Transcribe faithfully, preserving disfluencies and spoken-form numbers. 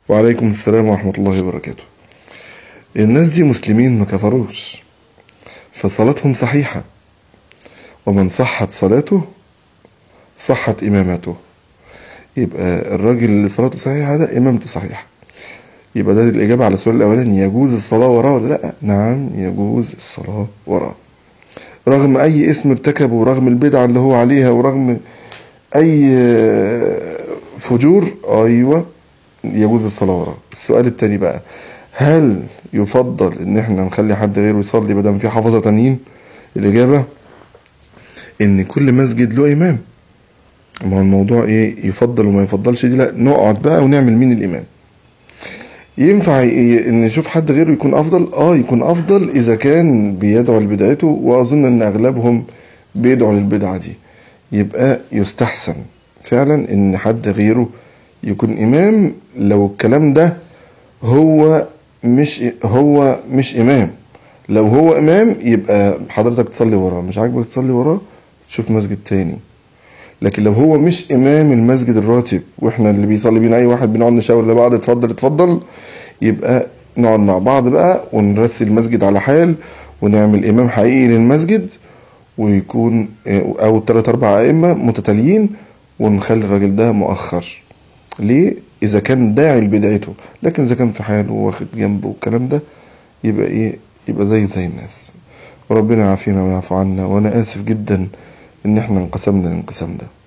وعليكم السلام ورحمة الله وبركاته. الناس دي مسلمين ما كفروش، فصلاتهم صحيحة، ومن صحت صلاته صحت إمامته. يبقى الراجل اللي صلاته صحيحة ده إمامته صحيحة. يبقى ده الإجابة على السؤال الأولاني، يجوز الصلاة وراه ولا لأ؟ نعم، يجوز الصلاة وراه رغم أي اسم ارتكبه، ورغم البدعة اللي هو عليها، ورغم أي فجور. أيوة، يجوز الصلاة وراه. السؤال التاني بقى، هل يفضل ان احنا نخلي حد غيره يصلي بدل في حفظة تانيين؟ الإجابة ان كل مسجد له إمام. ما هو الموضوع ايه يفضل وما يفضلش دي، لا نقعد بقى ونعمل مين الإمام. ينفع إيه ان نشوف حد غيره يكون افضل؟ اه يكون افضل اذا كان بيدعو لبدعته، واظن ان اغلبهم بيدعوا للبدعة دي. يبقى يستحسن فعلا ان حد غيره يكون امام لو الكلام ده هو مش هو مش امام. لو هو امام يبقى حضرتك تصلي وراه، مش عاجبك تصلي وراه تشوف مسجد تاني. لكن لو هو مش امام المسجد الراتب، واحنا اللي بيصلي بينا اي واحد بنقعد نشاور لبعض اتفضل اتفضل، يبقى نقعد مع بعض بقى ونرسي المسجد على حال، ونعمل امام حقيقي للمسجد، ويكون او تلات اربع ائمة متتاليين، ونخلي الراجل ده مؤخر. ليه؟ اذا كان داعي لبدعته. لكن اذا كان في حاله واخد جنبه والكلام ده، يبقى ايه؟ يبقى زيه زي الناس. وربنا يعافينا ويعفو عنا. وانا اسف جدا ان احنا انقسمنا الانقسام ده.